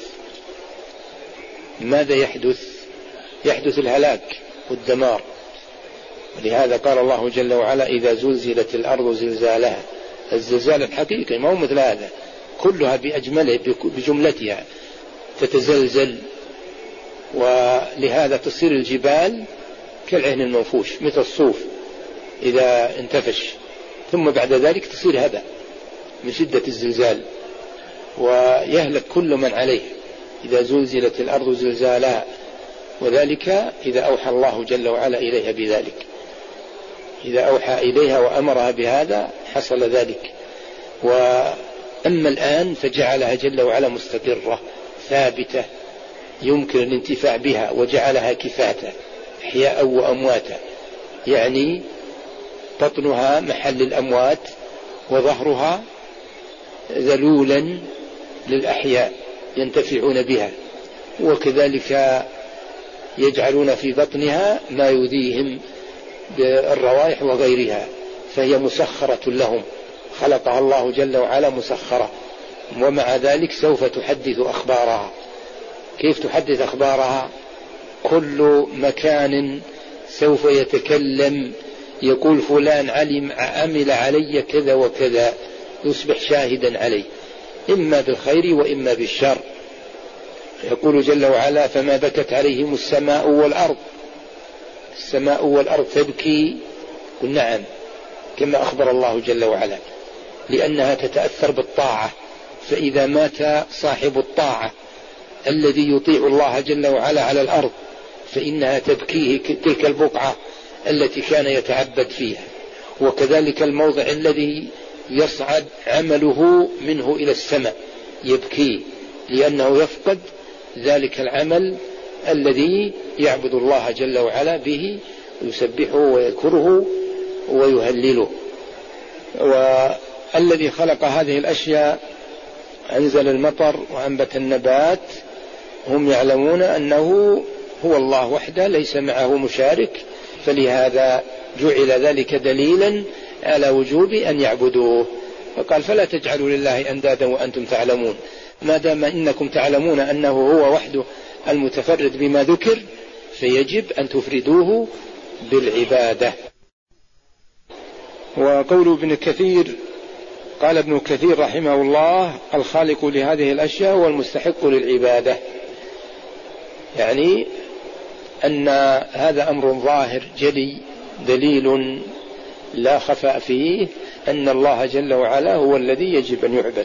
ماذا يحدث؟ يحدث الهلاك والدمار. ولهذا قال الله جل وعلا إذا زلزلت الأرض زلزالها. الزلزال الحقيقي ما هو مثل هذا، كلها بأجمله بجملتها تتزلزل، ولهذا تصير الجبال كالعهن المنفوش مثل الصوف إذا انتفش، ثم بعد ذلك تصير هباء من شدة الزلزال، ويهلك كل من عليه إذا زلزلت الأرض زلزالها. وذلك إذا أوحى الله جل وعلا إليها بذلك، إذا أوحى إليها وأمرها بهذا حصل ذلك. وأما الآن فجعلها جل وعلا مستقرة ثابتة يمكن الانتفاع بها، وجعلها كفاتا أحياء وأمواتا، يعني بطنها محل الأموات وظهرها ذلولا للأحياء ينتفعون بها، وكذلك يجعلون في بطنها ما يؤذيهم بالروائح وغيرها، فهي مسخرة لهم، خلقها الله جل وعلا مسخرة. ومع ذلك سوف تحدث أخبارها. كيف تحدث أخبارها؟ كل مكان سوف يتكلم، يقول فلان عمل علي كذا وكذا، يصبح شاهدا عليه إما بالخير وإما بالشر. يقول جل وعلا فما بكت عليهم السماء والأرض. السماء والأرض تبكي؟ قل نعم، كما أخبر الله جل وعلا، لأنها تتأثر بالطاعة. فإذا مات صاحب الطاعة الذي يطيع الله جل وعلا على الأرض فإنها تبكيه تلك البقعة التي كان يتعبد فيها. وكذلك الموضع الذي يصعد عمله منه إلى السماء يبكيه، لأنه يفقد ذلك العمل الذي يعبد الله جل وعلا به ويسبحه ويذكره ويهلله. والذي خلق هذه الأشياء أنزل المطر وأنبت النبات، هم يعلمون أنه هو الله وحده ليس معه مشارك، فلهذا جعل ذلك دليلا على وجوب أن يعبدوه. فقال فلا تجعلوا لله أندادا وأنتم تعلمون. ما دام إنكم تعلمون أنه هو وحده المتفرد بما ذكر فيجب أن تفردوه بالعبادة. وقول ابن كثير، قال ابن كثير رحمه الله الخالق لهذه الأشياء والمستحق للعبادة، يعني أن هذا أمر ظاهر جلي دليل لا خفاء فيه أن الله جل وعلا هو الذي يجب أن يعبد.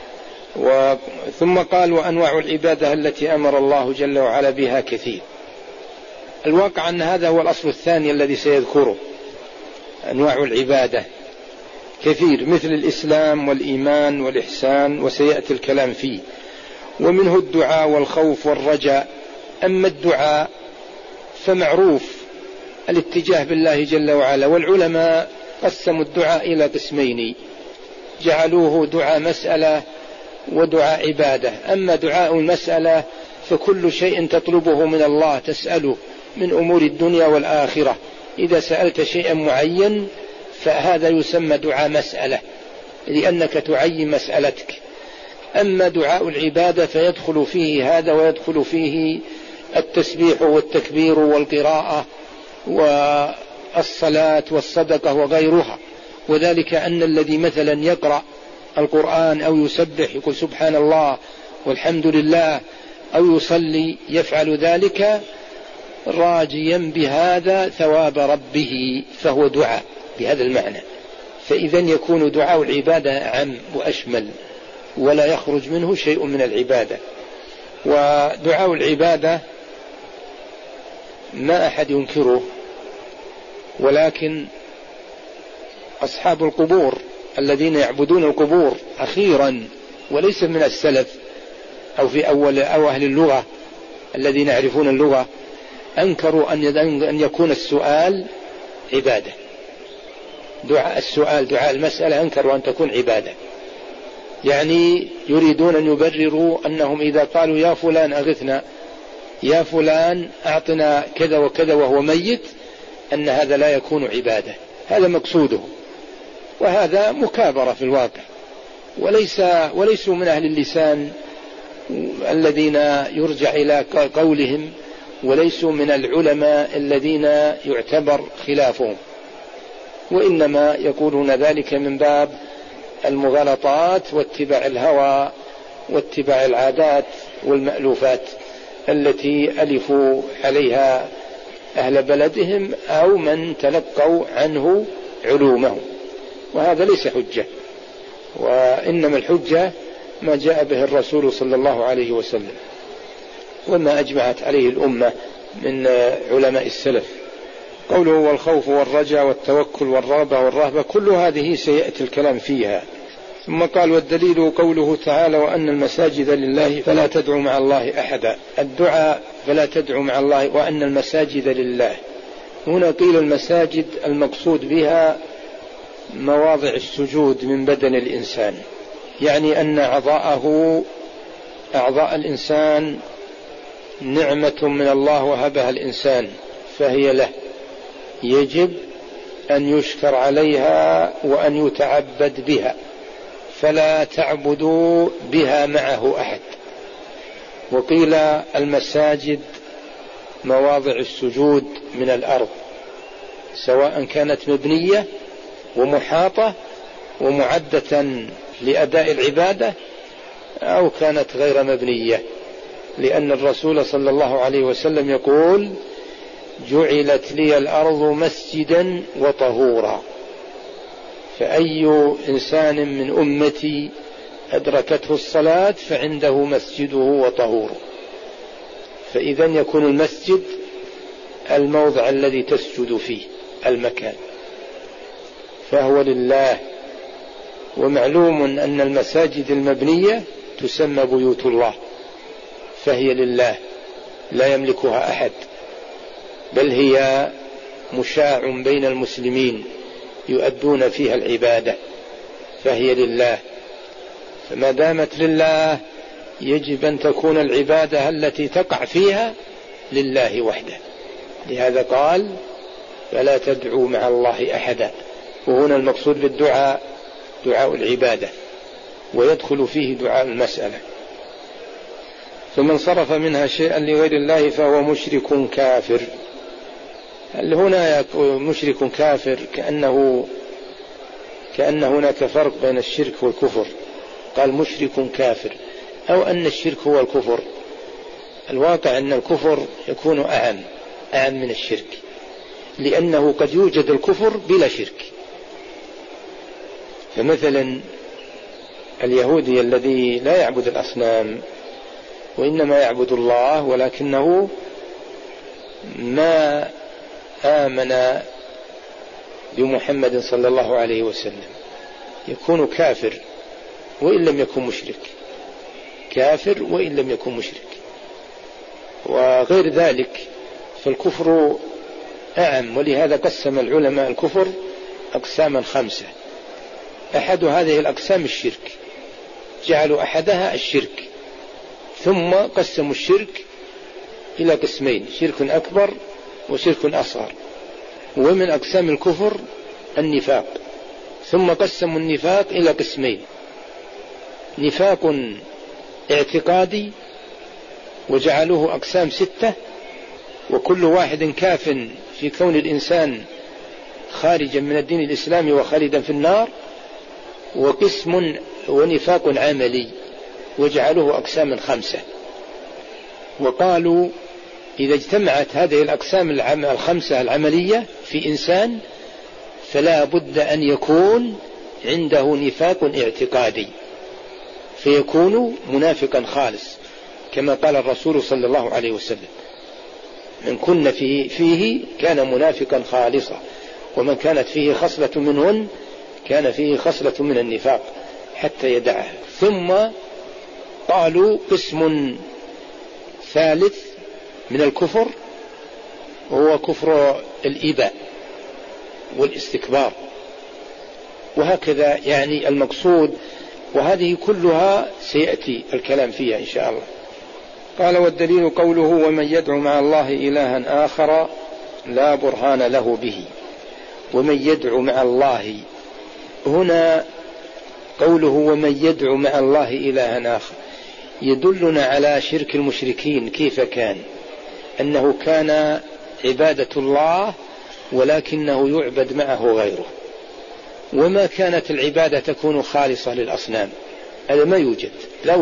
ثم قال وأنواع العبادة التي أمر الله جل وعلا بها كثير. الواقع أن هذا هو الأصل الثاني الذي سيذكره. أنواع العبادة كثير، مثل الإسلام والإيمان والإحسان، وسيأتي الكلام فيه. ومنه الدعاء والخوف والرجاء. أما الدعاء فمعروف الاتجاه بالله جل وعلا، والعلماء قسموا الدعاء إلى قسمين، جعلوه دعاء مسألة ودعاء عبادة. أما دعاء المسألة فكل شيء تطلبه من الله تسأله من أمور الدنيا والآخرة، إذا سألت شيئا معين فهذا يسمى دعاء مسألة، لأنك تعين مسألتك. أما دعاء العبادة فيدخل فيه هذا، ويدخل فيه التسبيح والتكبير والقراءة والصلاة والصدقة وغيرها. وذلك أن الذي مثلا يقرأ القرآن أو يسبح يقول سبحان الله والحمد لله أو يصلي يفعل ذلك راجيا بهذا ثواب ربه، فهو دعاء بهذا المعنى. فإذا يكون دعاء العبادة أعم وأشمل، ولا يخرج منه شيء من العبادة. ودعاء العبادة ما أحد ينكره، ولكن أصحاب القبور الذين يعبدون القبور أخيرا وليس من السلف أو في أول أو أهل اللغة الذين يعرفون اللغة أنكروا أن يكون السؤال عبادة. دعاء السؤال دعاء المسألة أنكروا أن تكون عبادة، يعني يريدون أن يبرروا أنهم إذا قالوا يا فلان أغثنا، يا فلان أعطنا كذا وكذا وهو ميت، أن هذا لا يكون عبادة. هذا مقصوده، وهذا مكابرة في الواقع، وليسوا من أهل اللسان الذين يرجع إلى قولهم، وليسوا من العلماء الذين يعتبر خلافهم، وإنما يقولون ذلك من باب المغالطات واتباع الهوى واتباع العادات والمألوفات التي ألفوا عليها أهل بلدهم أو من تلقوا عنه علومهم، وهذا ليس حجة، وإنما الحجة ما جاء به الرسول صلى الله عليه وسلم وما أجمعت عليه الأمة من علماء السلف. قوله والخوف والرجاء والتوكل والرغبة والرهبة كل هذه سيأتي الكلام فيها. ثم قال والدليل قوله تعالى وأن المساجد لله فلا تدعوا مع الله أحدا. الدعاء فلا تدعوا مع الله وأن المساجد لله، هنا قيل المساجد المقصود بها مواضع السجود من بدن الإنسان، يعني أن أعضاء الإنسان نعمة من الله وهبها الإنسان فهي له، يجب أن يشكر عليها وأن يتعبد بها، فلا تعبدوا بها معه أحد. وقيل المساجد مواضع السجود من الأرض، سواء كانت مبنية ومحاطة ومعدة لأداء العبادة أو كانت غير مبنية، لأن الرسول صلى الله عليه وسلم يقول جعلت لي الأرض مسجدا وطهورا، فأي إنسان من أمتي أدركته الصلاة فعنده مسجده وطهوره. فإذا يكون المسجد الموضع الذي تسجد فيه المكان، فهو لله. ومعلوم أن المساجد المبنية تسمى بيوت الله، فهي لله لا يملكها أحد، بل هي مشاع بين المسلمين يؤدون فيها العبادة، فهي لله. فما دامت لله يجب أن تكون العبادة التي تقع فيها لله وحده، لهذا قال فلا تدعوا مع الله أحدا. وهنا المقصود بالدعاء دعاء العبادة، ويدخل فيه دعاء المسألة. فمن صرف منها شيئا لغير الله فهو مشرك كافر. هل هنا مشرك كافر كأن هناك فرق بين الشرك والكفر؟ قال مشرك كافر، أو أن الشرك هو الكفر. الواقع أن الكفر يكون أعم من الشرك، لأنه قد يوجد الكفر بلا شرك. فمثلا اليهودي الذي لا يعبد الأصنام وإنما يعبد الله، ولكنه ما آمن بمحمد صلى الله عليه وسلم، يكون كافر وإن لم يكن مشرك، كافر وإن لم يكن مشرك. وغير ذلك فالكفر أعم، ولهذا قسم العلماء الكفر أقساما 5. أحد هذه الأقسام الشرك، جعلوا أحدها الشرك، ثم قسموا الشرك إلى قسمين: شرك أكبر وشرك أصغر. ومن أقسام الكفر النفاق. ثم قسموا النفاق إلى قسمين: نفاق اعتقادي وجعلوه أقسام 6، وكل واحد كاف في كون الإنسان خارجا من الدين الإسلامي وخالدا في النار. وقسم ونفاق عملي وجعلوه أقسام 5. وقالوا إذا اجتمعت هذه الأقسام 5 العملية في إنسان فلا بد أن يكون عنده نفاق اعتقادي، فيكون منافقا خالص، كما قال الرسول صلى الله عليه وسلم: من كن فيه كان منافقا خالصا، ومن كانت فيه خصلة منهن كان فيه خصلة من النفاق حتى يدعها. ثم قالوا قسم ثالث من الكفر وهو كفر الإباء والاستكبار، وهكذا يعني المقصود. وهذه كلها سيأتي الكلام فيها إن شاء الله. قال: والدليل قوله: ومن يدعو مع الله إلها آخر لا برهان له به. ومن يدعو مع الله، هنا قوله ومن يدعو مع الله إلها آخر يدلنا على شرك المشركين كيف كان، أنه كان عبادة الله ولكنه يعبد معه غيره، وما كانت العبادة تكون خالصة للأصنام، هذا ما يوجد،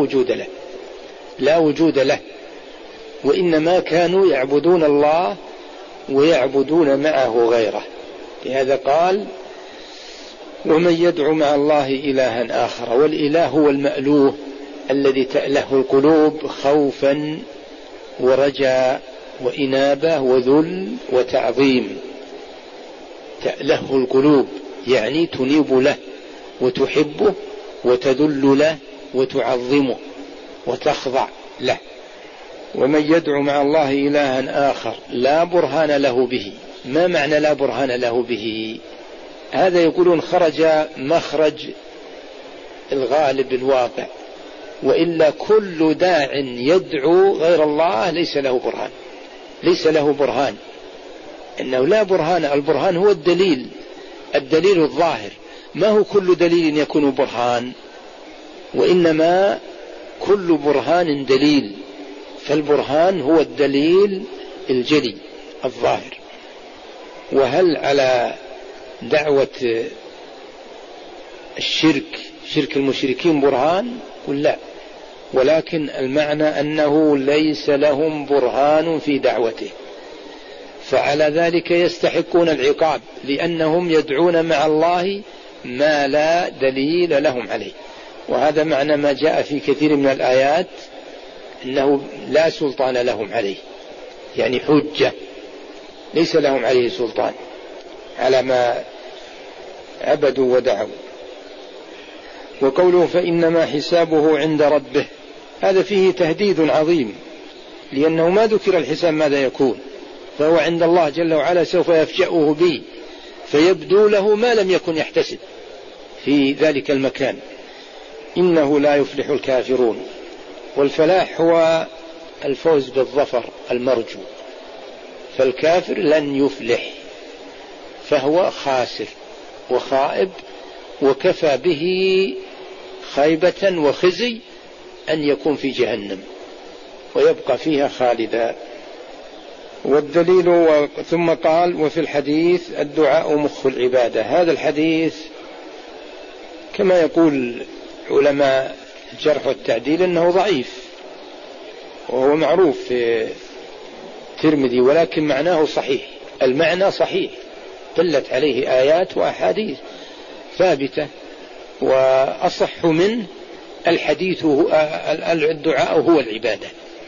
لا وجود له، وإنما كانوا يعبدون الله ويعبدون معه غيره. لهذا قال: ومن يدعو مع الله إلها آخر. والإله هو المألوه الذي تأله القلوب خوفا ورجاء وإنابة وذل وتعظيم. تأله القلوب يعني تنيب له وتحبه وتذل له وتعظمه وتخضع له. ومن يدعو مع الله إلها آخر لا برهان له به. ما معنى لا برهان له به؟ هذا يقولون خرج مخرج الغالب الواقع، وإلا كل داع يدعو غير الله ليس له برهان، إنه لا برهان. البرهان هو الدليل الظاهر، ما هو كل دليل يكون برهان، وإنما كل برهان دليل، فالبرهان هو الدليل الجلي الظاهر. وهل على دعوة شرك المشركين برهان؟ قل لا، ولكن المعنى أنه ليس لهم برهان في دعوته، فعلى ذلك يستحقون العقاب، لأنهم يدعون مع الله ما لا دليل لهم عليه. وهذا معنى ما جاء في كثير من الآيات أنه لا سلطان لهم عليه، يعني حجة ليس لهم عليه سلطان على ما عبدوا ودعوا. وقوله فإنما حسابه عند ربه، هذا فيه تهديد عظيم، لأنه ما ذكر الحساب ماذا يكون، فهو عند الله جل وعلا سوف يفجأه به، فيبدو له ما لم يكن يحتسب في ذلك المكان. إنه لا يفلح الكافرون. والفلاح هو الفوز بالظفر المرجو، فالكافر لن يفلح، فهو خاسر وخائب، وكفى به خيبة وخزي أن يكون في جهنم ويبقى فيها خالدا. والدليل ثم قال وفي الحديث الدعاء مخ العبادة. هذا الحديث كما يقول علماء الجرح والتعديل أنه ضعيف، وهو معروف في الترمذي، ولكن معناه صحيح، المعنى صحيح، دلت عليه آيات وأحاديث ثابتة. وأصح منه الحديث الدعاء هو العبادة،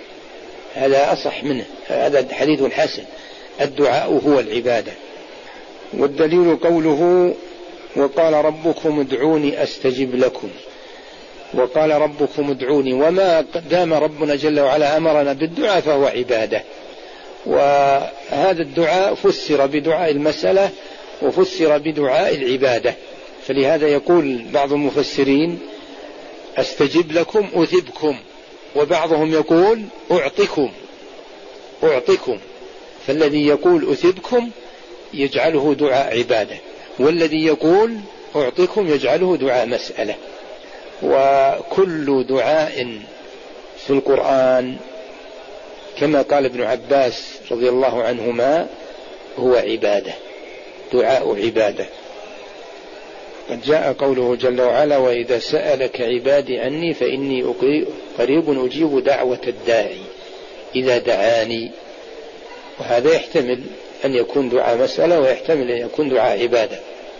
هذا أصح منه، هذا حديث حسن، الدعاء هو العبادة. والدليل قوله وقال ربكم ادعوني أستجب لكم. وقال ربكم ادعوني، وما دام ربنا جل وعلا أمرنا بالدعاء فهو عبادة. وهذا الدعاء فسر بدعاء المسألة وفسر بدعاء العبادة، فلهذا يقول بعض المفسرين أستجب لكم أثبكم، وبعضهم يقول أعطكم، فالذي يقول أثبكم يجعله دعاء عبادة، والذي يقول أعطكم يجعله دعاء مسألة. وكل دعاء في القرآن كما قال ابن عباس رضي الله عنهما هو عبادة، دعاء عبادة. قد جاء قوله جل وعلا: وإذا سألك عبادي عني فإني قريب أجيب دعوة الداعي إذا دعاني. وهذا يحتمل أن يكون دعاء مسألة ويحتمل أن يكون دعاء عبادة،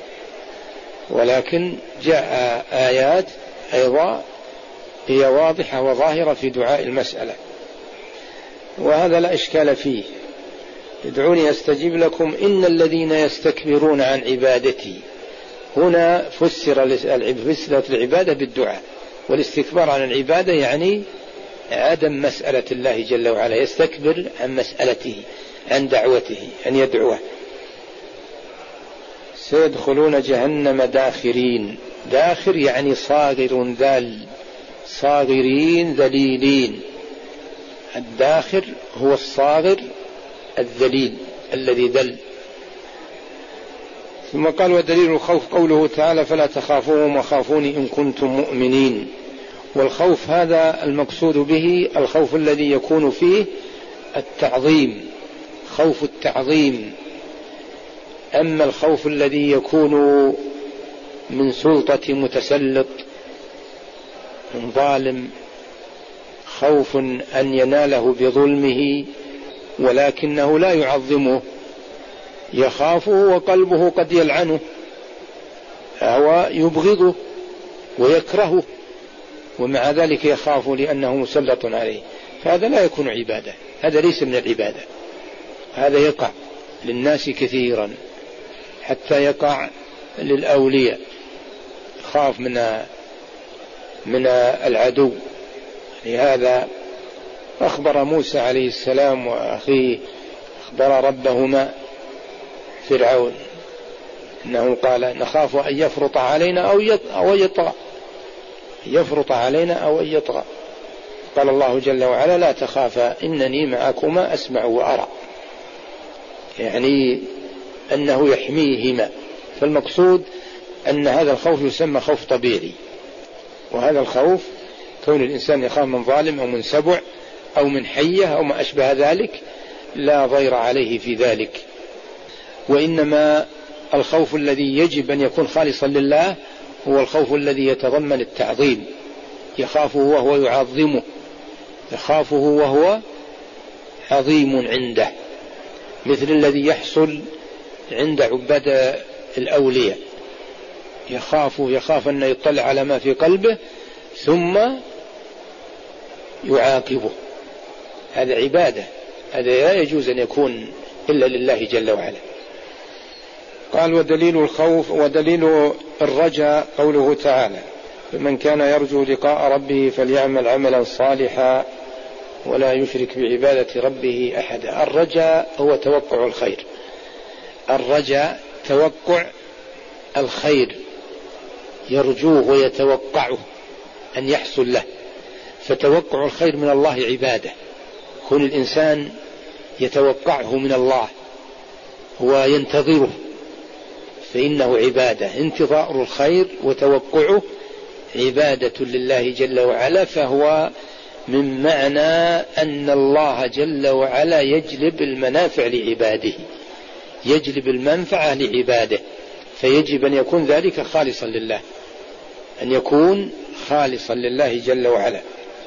ولكن جاء آيات أيضا هي واضحة وظاهرة في دعاء المسألة، وهذا لا إشكال فيه. ادعوني أستجيب لكم إن الذين يستكبرون عن عبادتي. هنا فسرت العبادة بالدعاء، والاستكبار عن العبادة يعني عدم مسألة الله جل وعلا، يستكبر عن مسألته، عن دعوته، أن يدعوه. سيدخلون جهنم داخرين. داخر يعني صاغر ذل، صاغرين ذليلين. الداخر هو الصاغر الذليل الذي ذل. ثم قال: ودليل الخوف قوله تعالى: فلا تخافوهم وخافوني إن كنتم مؤمنين. والخوف هذا المقصود به الخوف الذي يكون فيه التعظيم، خوف التعظيم. أما الخوف الذي يكون من سلطة متسلط، من ظالم، خوف أن يناله بظلمه ولكنه لا يعظمه، يخافه وقلبه قد يلعنه أو يبغضه ويكرهه، ومع ذلك يخاف لأنه مسلط عليه، فهذا لا يكون عبادة، هذا ليس من العبادة. هذا يقع للناس كثيرا، حتى يقع للأولياء، خاف من العدو. لهذا أخبر موسى عليه السلام وأخيه، أخبر ربهما فرعون أنه قال: نخاف أن يفرط علينا أو يطغى، يفرط علينا أو أن يطغى. قال الله جل وعلا: لا تخافا إنني معكما أسمع وأرى، يعني أنه يحميهما. فالمقصود أن هذا الخوف يسمى خوف طبيعي، وهذا الخوف كون الإنسان يخاف من ظالم أو من سبع أو من حية أو ما أشبه ذلك لا ضير عليه في ذلك. وإنما الخوف الذي يجب أن يكون خالصا لله هو الخوف الذي يتضمن التعظيم، يخافه وهو يعظمه، يخافه وهو عظيم عنده، مثل الذي يحصل عند عباد الأولياء، يخاف أن يطلع على ما في قلبه ثم يعاقبه. هذا عبادة، هذا لا يجوز أن يكون إلا لله جل وعلا. قال: ودليل الخوف ودليل الرجاء قوله تعالى: فمن كان يرجو لقاء ربه فليعمل عملا صالحا ولا يشرك بعبادة ربه أحدا. الرجاء هو توقع الخير، الرجاء توقع الخير، يرجوه ويتوقعه أن يحصل له. فتوقع الخير من الله عبادة، كون الإنسان يتوقعه من الله وينتظره فإنه عبادة. انتظار الخير وتوقعه عبادة لله جل وعلا، فهو من معنى أن الله جل وعلا يجلب المنافع لعباده، يجلب المنفعة لعباده، فيجب أن يكون ذلك خالصا لله، أن يكون خالصا لله جل وعلا.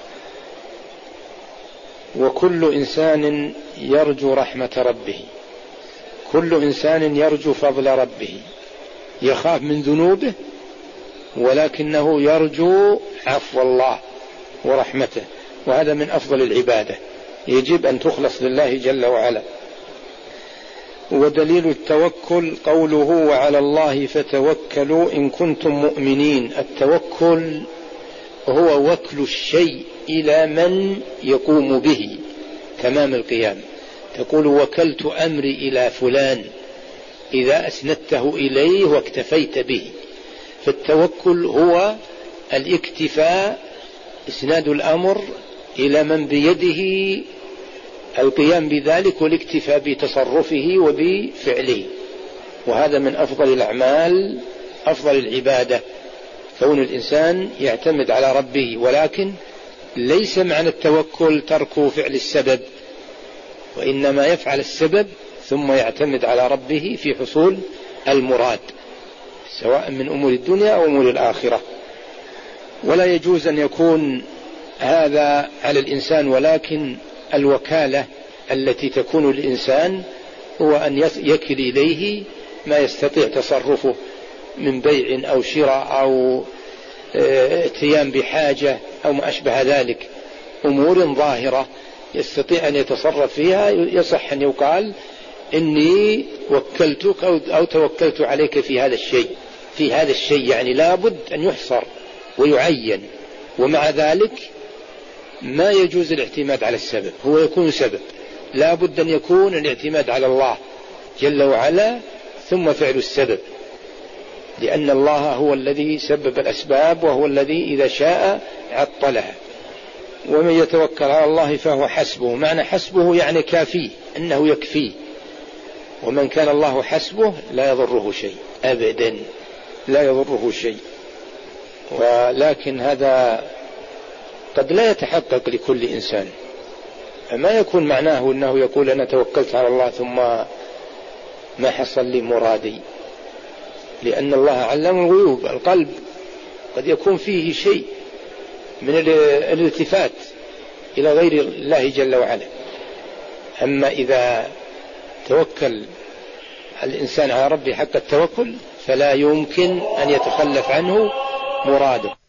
وكل إنسان يرجو رحمة ربه، كل إنسان يرجو فضل ربه، يخاف من ذنوبه ولكنه يرجو عفو الله ورحمته، وهذا من أفضل العبادة، يجب أن تخلص لله جل وعلا. ودليل التوكل قوله: وعلى الله فتوكلوا إن كنتم مؤمنين. التوكل هو وكل الشيء إلى من يقوم به تمام القيام. تقول: وكلت أمري إلى فلان، إذا أسندته إليه واكتفيت به. فالتوكل هو الاكتفاء، إسناد الأمر إلى من بيده القيام بذلك والاكتفاء بتصرفه وبفعله. وهذا من أفضل الأعمال، أفضل العبادة، كون الإنسان يعتمد على ربه، ولكن ليس معنى التوكل ترك فعل السبب، وإنما يفعل السبب ثم يعتمد على ربه في حصول المراد، سواء من أمور الدنيا أو أمور الآخرة. ولا يجوز أن يكون هذا على الإنسان، ولكن الوكالة التي تكون للإنسان هو أن يكل إليه ما يستطيع تصرفه من بيع أو شراء أو اتيان بحاجة أو ما أشبه ذلك، أمور ظاهرة يستطيع أن يتصرف فيها، يصح أن يقال إني وكلتك أو توكلت عليك في هذا الشيء، يعني لابد أن يحصر ويعين. ومع ذلك ما يجوز الاعتماد على السبب، هو يكون سبب، لابد أن يكون الاعتماد على الله جل وعلا ثم فعل السبب، لأن الله هو الذي سبب الأسباب، وهو الذي إذا شاء عطلها. ومن يتوكل على الله فهو حسبه، معنى حسبه يعني كافيه، أنه يكفيه. ومن كان الله حسبه لا يضره شيء أبدا، لا يضره شيء. ولكن هذا قد لا يتحقق لكل إنسان، فما يكون معناه أنه يقول أنا توكلت على الله ثم ما حصل لي مرادي، لأن الله علم الغيوب. القلب قد يكون فيه شيء من الالتفات إلى غير الله جل وعلا. أما إذا توكل الإنسان على ربه حق التوكل فلا يمكن أن يتخلف عنه مراده.